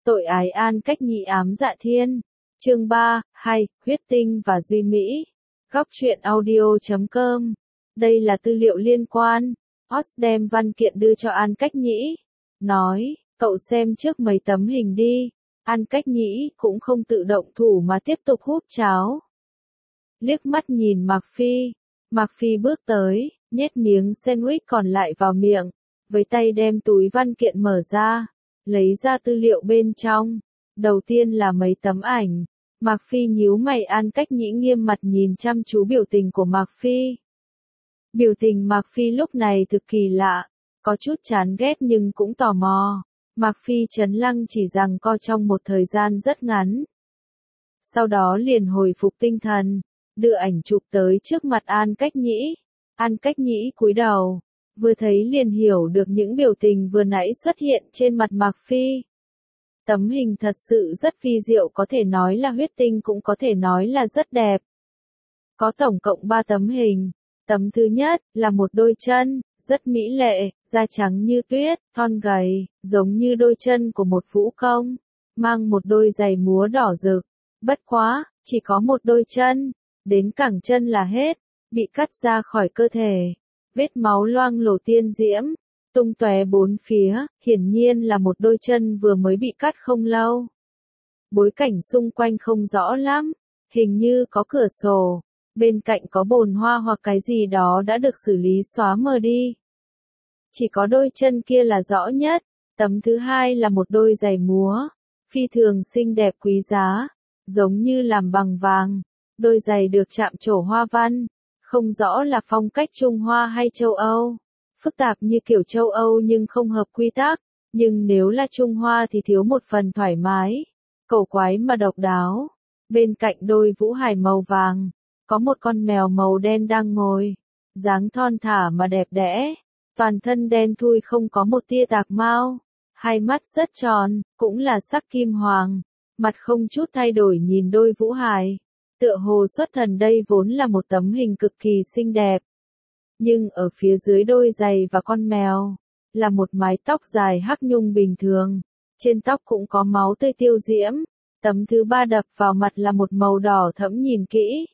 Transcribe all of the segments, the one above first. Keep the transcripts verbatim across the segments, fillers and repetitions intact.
Tội ái An Cách Nhĩ ám dạ thiên. Chương ba, hai, huyết tinh và duy mỹ. Góc truyện audio chấm com. Đây là tư liệu liên quan. Oz đem văn kiện đưa cho An Cách Nhĩ. Nói, cậu xem trước mấy tấm hình đi. An Cách Nhĩ cũng không tự động thủ mà tiếp tục húp cháo. Liếc mắt nhìn Mạc Phi. Mạc Phi bước tới, nhét miếng sandwich còn lại vào miệng. Với tay đem túi văn kiện mở ra. Lấy ra tư liệu bên trong. Đầu tiên là mấy tấm ảnh. Mạc Phi nhíu mày. An Cách Nhĩ nghiêm mặt nhìn chăm chú biểu tình của Mạc Phi. Biểu tình Mạc Phi lúc này thực kỳ lạ. Có chút chán ghét nhưng cũng tò mò. Mạc Phi trấn lăng chỉ rằng co trong một thời gian rất ngắn. Sau đó liền hồi phục tinh thần. Đưa ảnh chụp tới trước mặt An Cách Nhĩ. An Cách Nhĩ cúi đầu. Vừa thấy liền hiểu được những biểu tình vừa nãy xuất hiện trên mặt Mạc Phi. Tấm hình thật sự rất vi diệu, có thể nói là huyết tinh cũng có thể nói là rất đẹp. Có tổng cộng ba tấm hình. Tấm thứ nhất là một đôi chân, rất mỹ lệ, da trắng như tuyết, thon gầy, giống như đôi chân của một vũ công, mang một đôi giày múa đỏ rực. Bất quá, chỉ có một đôi chân, đến cẳng chân là hết, bị cắt ra khỏi cơ thể. Vết máu loang lổ tiên diễm, tung tóe bốn phía, hiển nhiên là một đôi chân vừa mới bị cắt không lâu. Bối cảnh xung quanh không rõ lắm, hình như có cửa sổ, bên cạnh có bồn hoa hoặc cái gì đó đã được xử lý xóa mờ đi. Chỉ có đôi chân kia là rõ nhất. Tấm thứ hai là một đôi giày múa, phi thường xinh đẹp quý giá, giống như làm bằng vàng. Đôi giày được chạm trổ hoa văn. Không rõ là phong cách Trung Hoa hay châu Âu. Phức tạp như kiểu châu Âu nhưng không hợp quy tắc. Nhưng nếu là Trung Hoa thì thiếu một phần thoải mái. Cổ quái mà độc đáo. Bên cạnh đôi vũ hải màu vàng, có một con mèo màu đen đang ngồi. Dáng thon thả mà đẹp đẽ. Toàn thân đen thui không có một tia tạc mao. Hai mắt rất tròn, cũng là sắc kim hoàng. Mặt không chút thay đổi nhìn đôi vũ hải. Tựa hồ xuất thần đây vốn là một tấm hình cực kỳ xinh đẹp. Nhưng ở phía dưới đôi giày và con mèo, là một mái tóc dài hắc nhung bình thường. Trên tóc cũng có máu tươi tiêu diễm. Tấm thứ ba đập vào mặt là một màu đỏ thẫm nhìn kỹ.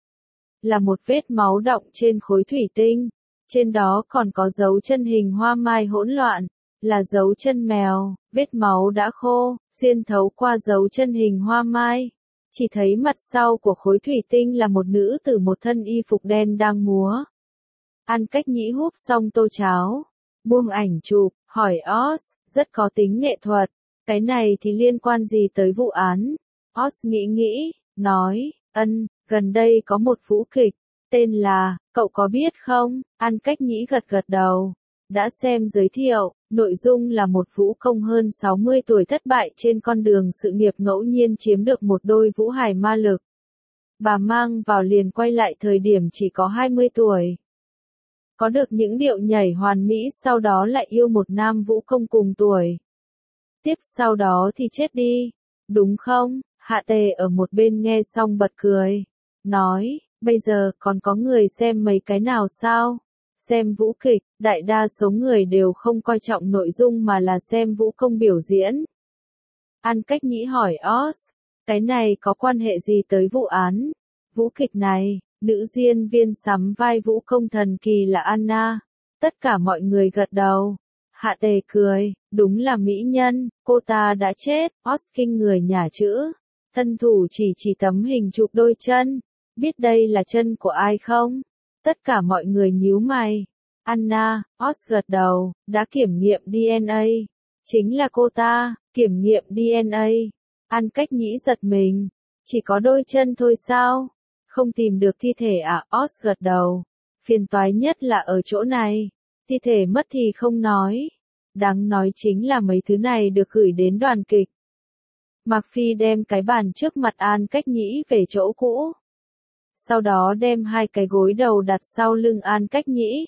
Là một vết máu đọng trên khối thủy tinh. Trên đó còn có dấu chân hình hoa mai hỗn loạn. Là dấu chân mèo, vết máu đã khô, xuyên thấu qua dấu chân hình hoa mai. Chỉ thấy mặt sau của khối thủy tinh là một nữ tử một thân y phục đen đang múa. An Cách Nhĩ húp xong tô cháo, buông ảnh chụp, hỏi Oz, rất có tính nghệ thuật. Cái này thì liên quan gì tới vụ án? Oz nghĩ nghĩ, nói, ân, gần đây có một vũ kịch, tên là, cậu có biết không? An Cách Nhĩ gật gật đầu. Đã xem giới thiệu, nội dung là một vũ công hơn sáu mươi tuổi thất bại trên con đường sự nghiệp ngẫu nhiên chiếm được một đôi vũ hải ma lực. Bà mang vào liền quay lại thời điểm chỉ có hai mươi tuổi. Có được những điệu nhảy hoàn mỹ sau đó lại yêu một nam vũ công cùng tuổi. Tiếp sau đó thì chết đi. Đúng không? Hạ Tề ở một bên nghe xong bật cười. Nói, bây giờ còn có người xem mấy cái nào sao? Xem vũ kịch, đại đa số người đều không coi trọng nội dung mà là xem vũ công biểu diễn. An Cách Nhĩ hỏi Oz, cái này có quan hệ gì tới vụ án? Vũ kịch này, nữ diễn viên sắm vai vũ công thần kỳ là Anna. Tất cả mọi người gật đầu. Hạ Tề cười, đúng là mỹ nhân, cô ta đã chết. Oz kinh người nhả chữ. Thân thủ chỉ chỉ tấm hình chụp đôi chân. Biết đây là chân của ai không? Tất cả mọi người nhíu mày. Anna, Oz gật đầu, đã kiểm nghiệm đê en a. Chính là cô ta, kiểm nghiệm đê en a. An Cách Nhĩ giật mình. Chỉ có đôi chân thôi sao? Không tìm được thi thể à? Oz gật đầu. Phiền toái nhất là ở chỗ này. Thi thể mất thì không nói. Đáng nói chính là mấy thứ này được gửi đến đoàn kịch. Mạc Phi đem cái bàn trước mặt An Cách Nhĩ về chỗ cũ. Sau đó đem hai cái gối đầu đặt sau lưng An Cách Nhĩ.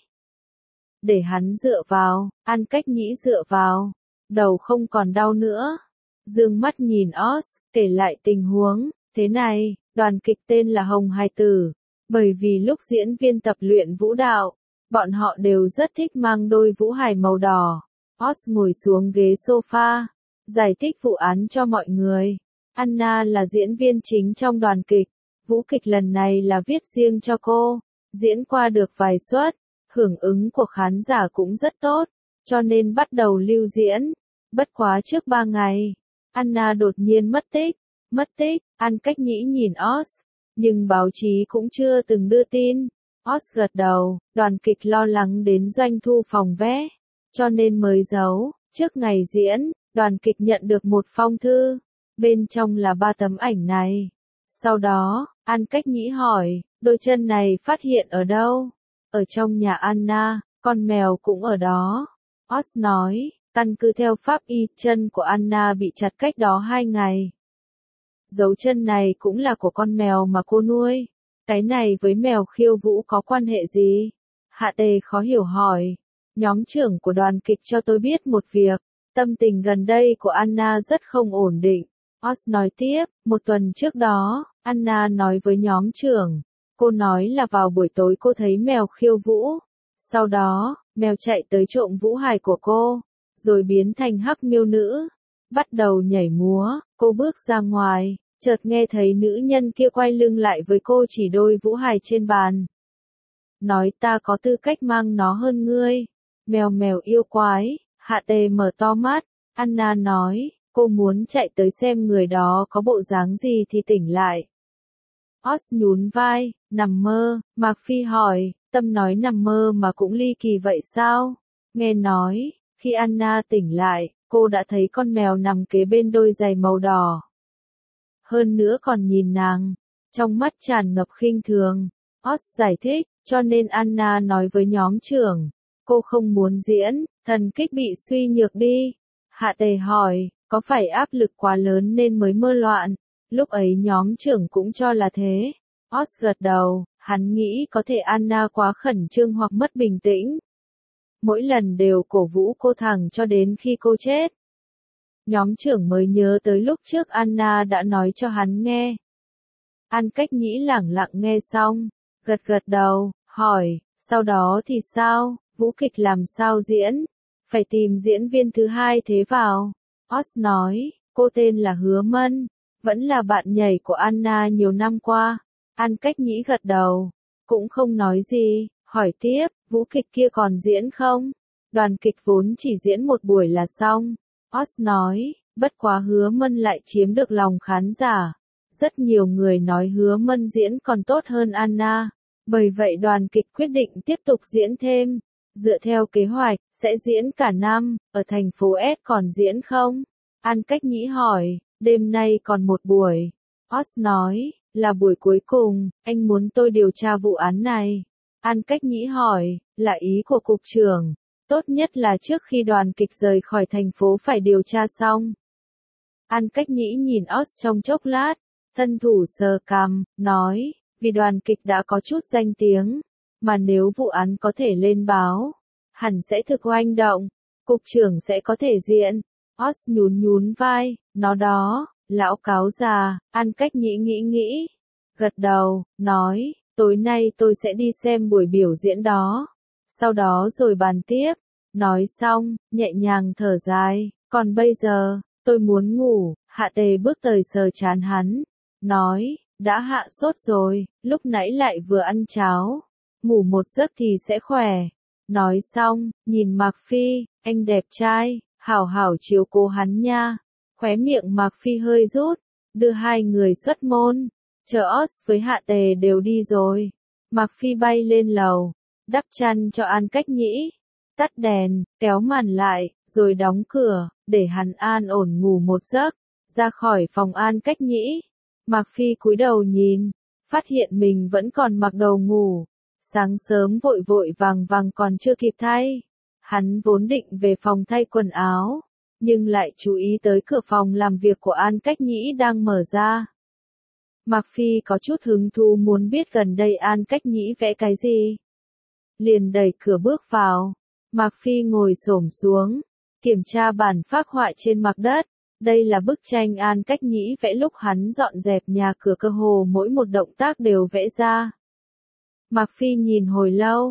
Để hắn dựa vào, An Cách Nhĩ dựa vào. Đầu không còn đau nữa. Dương mắt nhìn Oz, kể lại tình huống. Thế này, đoàn kịch tên là Hồng Hải Tử. Bởi vì lúc diễn viên tập luyện vũ đạo, bọn họ đều rất thích mang đôi vũ hải màu đỏ. Oz ngồi xuống ghế sofa. Giải thích vụ án cho mọi người. Anna là diễn viên chính trong đoàn kịch. Vũ kịch lần này là viết riêng cho cô. Diễn qua được vài suất. Hưởng ứng của khán giả cũng rất tốt. Cho nên bắt đầu lưu diễn. Bất quá trước ba ngày. Anna đột nhiên mất tích. Mất tích, An Cách Nhĩ nhìn Oz. Nhưng báo chí cũng chưa từng đưa tin. Oz gật đầu, đoàn kịch lo lắng đến doanh thu phòng vé. Cho nên mới giấu. Trước ngày diễn, đoàn kịch nhận được một phong thư. Bên trong là ba tấm ảnh này. Sau đó, An Cách Nhĩ hỏi, đôi chân này phát hiện ở đâu? Ở trong nhà Anna, con mèo cũng ở đó. Oz nói, căn cứ theo pháp y, chân của Anna bị chặt cách đó hai ngày. Dấu chân này cũng là của con mèo mà cô nuôi. Cái này với mèo khiêu vũ có quan hệ gì? Hạ Tề khó hiểu hỏi. Nhóm trưởng của đoàn kịch cho tôi biết một việc. Tâm tình gần đây của Anna rất không ổn định. Oz nói tiếp, một tuần trước đó, Anna nói với nhóm trưởng. Cô nói là vào buổi tối cô thấy mèo khiêu vũ. Sau đó, mèo chạy tới trộm vũ hài của cô. Rồi biến thành hắc miêu nữ. Bắt đầu nhảy múa, cô bước ra ngoài, chợt nghe thấy nữ nhân kia quay lưng lại với cô chỉ đôi vũ hài trên bàn. Nói ta có tư cách mang nó hơn ngươi. Mèo mèo yêu quái, Hạ Tề mở to mắt, Anna nói, cô muốn chạy tới xem người đó có bộ dáng gì thì tỉnh lại. Oz nhún vai, nằm mơ, Mạc Phi hỏi, Tâm nói nằm mơ mà cũng ly kỳ vậy sao? Nghe nói, khi Anna tỉnh lại, cô đã thấy con mèo nằm kế bên đôi giày màu đỏ. Hơn nữa còn nhìn nàng, trong mắt tràn ngập khinh thường. Oz giải thích, cho nên Anna nói với nhóm trưởng, cô không muốn diễn, thần kích bị suy nhược đi. Hạ Tề hỏi, có phải áp lực quá lớn nên mới mơ loạn? Lúc ấy nhóm trưởng cũng cho là thế. Oz gật đầu, hắn nghĩ có thể Anna quá khẩn trương hoặc mất bình tĩnh. Mỗi lần đều cổ vũ cô thẳng cho đến khi cô chết. Nhóm trưởng mới nhớ tới lúc trước Anna đã nói cho hắn nghe. An Cách Nhĩ lẳng lặng nghe xong, gật gật đầu, hỏi, sau đó thì sao, vũ kịch làm sao diễn? Phải tìm diễn viên thứ hai thế vào. Oz nói, cô tên là Hứa Mân, vẫn là bạn nhảy của Anna nhiều năm qua. An Cách Nhĩ gật đầu, cũng không nói gì, hỏi tiếp, vũ kịch kia còn diễn không? Đoàn kịch vốn chỉ diễn một buổi là xong. Oz nói, bất quá Hứa Mân lại chiếm được lòng khán giả. Rất nhiều người nói Hứa Mân diễn còn tốt hơn Anna. Bởi vậy đoàn kịch quyết định tiếp tục diễn thêm. Dựa theo kế hoạch, sẽ diễn cả năm, ở thành phố S còn diễn không? An Cách Nhĩ hỏi, đêm nay còn một buổi. Oz nói, là buổi cuối cùng, anh muốn tôi điều tra vụ án này. An Cách Nhĩ hỏi, là ý của cục trưởng. Tốt nhất là trước khi đoàn kịch rời khỏi thành phố phải điều tra xong. An Cách Nhĩ nhìn Oz trong chốc lát, thân thủ sờ cằm, nói, vì đoàn kịch đã có chút danh tiếng, mà nếu vụ án có thể lên báo, hẳn sẽ thực oanh động, cục trưởng sẽ có thể diện. Oz nhún nhún vai, nó đó, lão cáo già. An Cách Nhĩ nghĩ nghĩ, gật đầu, nói, tối nay tôi sẽ đi xem buổi biểu diễn đó, sau đó rồi bàn tiếp. Nói xong, nhẹ nhàng thở dài, còn bây giờ, tôi muốn ngủ. Hạ Tề bước tới sờ trán hắn, nói, đã hạ sốt rồi, lúc nãy lại vừa ăn cháo, ngủ một giấc thì sẽ khỏe. Nói xong, nhìn Mạc Phi, anh đẹp trai, hảo hảo chiếu cố hắn nha. Khóe miệng Mạc Phi hơi rút, đưa hai người xuất môn, chờ Oz với Hạ Tề đều đi rồi. Mạc Phi bay lên lầu, đắp chăn cho An Cách Nhĩ, tắt đèn, kéo màn lại, rồi đóng cửa, để hắn an ổn ngủ một giấc. Ra khỏi phòng An Cách Nhĩ, Mạc Phi cúi đầu nhìn, phát hiện mình vẫn còn mặc đồ ngủ. Sáng sớm vội vội vàng vàng còn chưa kịp thay. Hắn vốn định về phòng thay quần áo, nhưng lại chú ý tới cửa phòng làm việc của An Cách Nhĩ đang mở ra. Mạc Phi có chút hứng thú muốn biết gần đây An Cách Nhĩ vẽ cái gì. Liền đẩy cửa bước vào. Mạc Phi ngồi xổm xuống, kiểm tra bản phác họa trên mặt đất. Đây là bức tranh An Cách Nhĩ vẽ lúc hắn dọn dẹp nhà cửa, cơ hồ mỗi một động tác đều vẽ ra. Mạc Phi nhìn hồi lâu,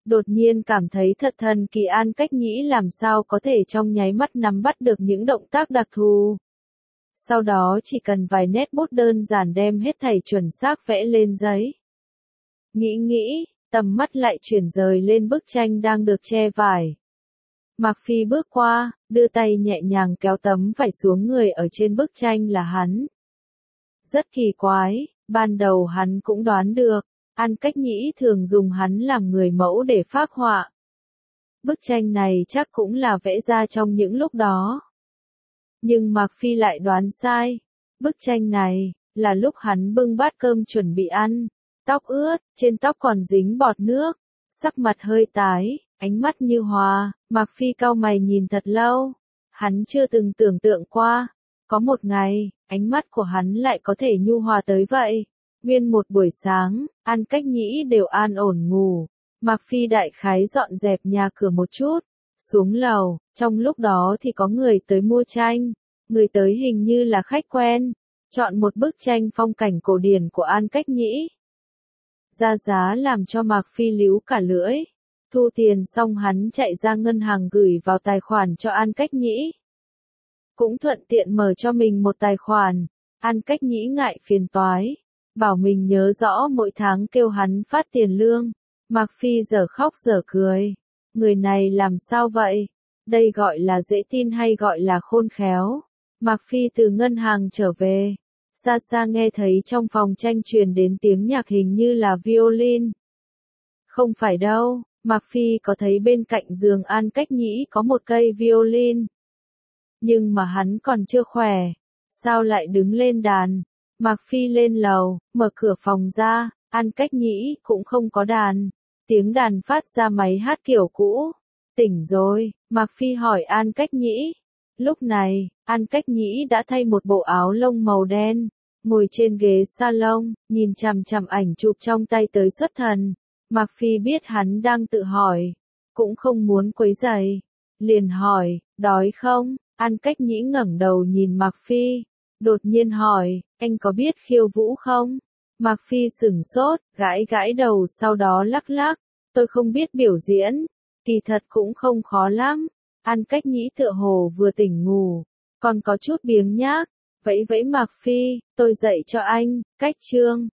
Đột nhiên cảm thấy thật thần kỳ An Cách Nhĩ làm sao có thể trong nháy mắt nắm bắt được những động tác đặc thù. Sau đó chỉ cần vài nét bút đơn giản đem hết thảy chuẩn xác vẽ lên giấy. Nghĩ nghĩ, tầm mắt lại chuyển rời lên bức tranh đang được che vải. Mạc Phi bước qua, đưa tay nhẹ nhàng kéo tấm vải xuống, người ở trên bức tranh là hắn. Rất kỳ quái, ban đầu hắn cũng đoán được, An Cách Nhĩ thường dùng hắn làm người mẫu để phác họa. Bức tranh này chắc cũng là vẽ ra trong những lúc đó. Nhưng Mạc Phi lại đoán sai. Bức tranh này, là lúc hắn bưng bát cơm chuẩn bị ăn. Tóc ướt, trên tóc còn dính bọt nước. Sắc mặt hơi tái, ánh mắt như hòa. Mạc Phi cau mày nhìn thật lâu. Hắn chưa từng tưởng tượng qua. Có một ngày, ánh mắt của hắn lại có thể nhu hòa tới vậy. Nguyên một buổi sáng, An Cách Nhĩ đều an ổn ngủ. Mạc Phi đại khái dọn dẹp nhà cửa một chút. Xuống lầu, trong lúc đó thì có người tới mua tranh. Người tới hình như là khách quen. Chọn một bức tranh phong cảnh cổ điển của An Cách Nhĩ. Ra giá làm cho Mạc Phi líu cả lưỡi. Thu tiền xong hắn chạy ra ngân hàng gửi vào tài khoản cho An Cách Nhĩ. Cũng thuận tiện mở cho mình một tài khoản. An Cách Nhĩ ngại phiền toái. Bảo mình nhớ rõ mỗi tháng kêu hắn phát tiền lương. Mạc Phi dở khóc dở cười. Người này làm sao vậy? Đây gọi là dễ tin hay gọi là khôn khéo? Mạc Phi từ ngân hàng trở về. Xa xa nghe thấy trong phòng tranh truyền đến tiếng nhạc hình như là violin. Không phải đâu, Mạc Phi có thấy bên cạnh giường An Cách Nhĩ có một cây violin. Nhưng mà hắn còn chưa khỏe. Sao lại đứng lên đàn? Mạc Phi lên lầu, mở cửa phòng ra, An Cách Nhĩ cũng không có đàn. Tiếng đàn phát ra máy hát kiểu cũ. Tỉnh rồi, Mạc Phi hỏi An Cách Nhĩ. Lúc này, An Cách Nhĩ đã thay một bộ áo lông màu đen, ngồi trên ghế salon, nhìn chằm chằm ảnh chụp trong tay tới xuất thần. Mạc Phi biết hắn đang tự hỏi, cũng không muốn quấy rầy, liền hỏi, đói không? An Cách Nhĩ ngẩng đầu nhìn Mạc Phi, đột nhiên hỏi, anh có biết khiêu vũ không? Mạc Phi sửng sốt, gãi gãi đầu sau đó lắc lắc, tôi không biết biểu diễn, kỳ thật cũng không khó lắm. An Cách Nhĩ tựa hồ vừa tỉnh ngủ, còn có chút biếng nhác, vẫy vẫy Mạc Phi, tôi dạy cho anh, cách chương.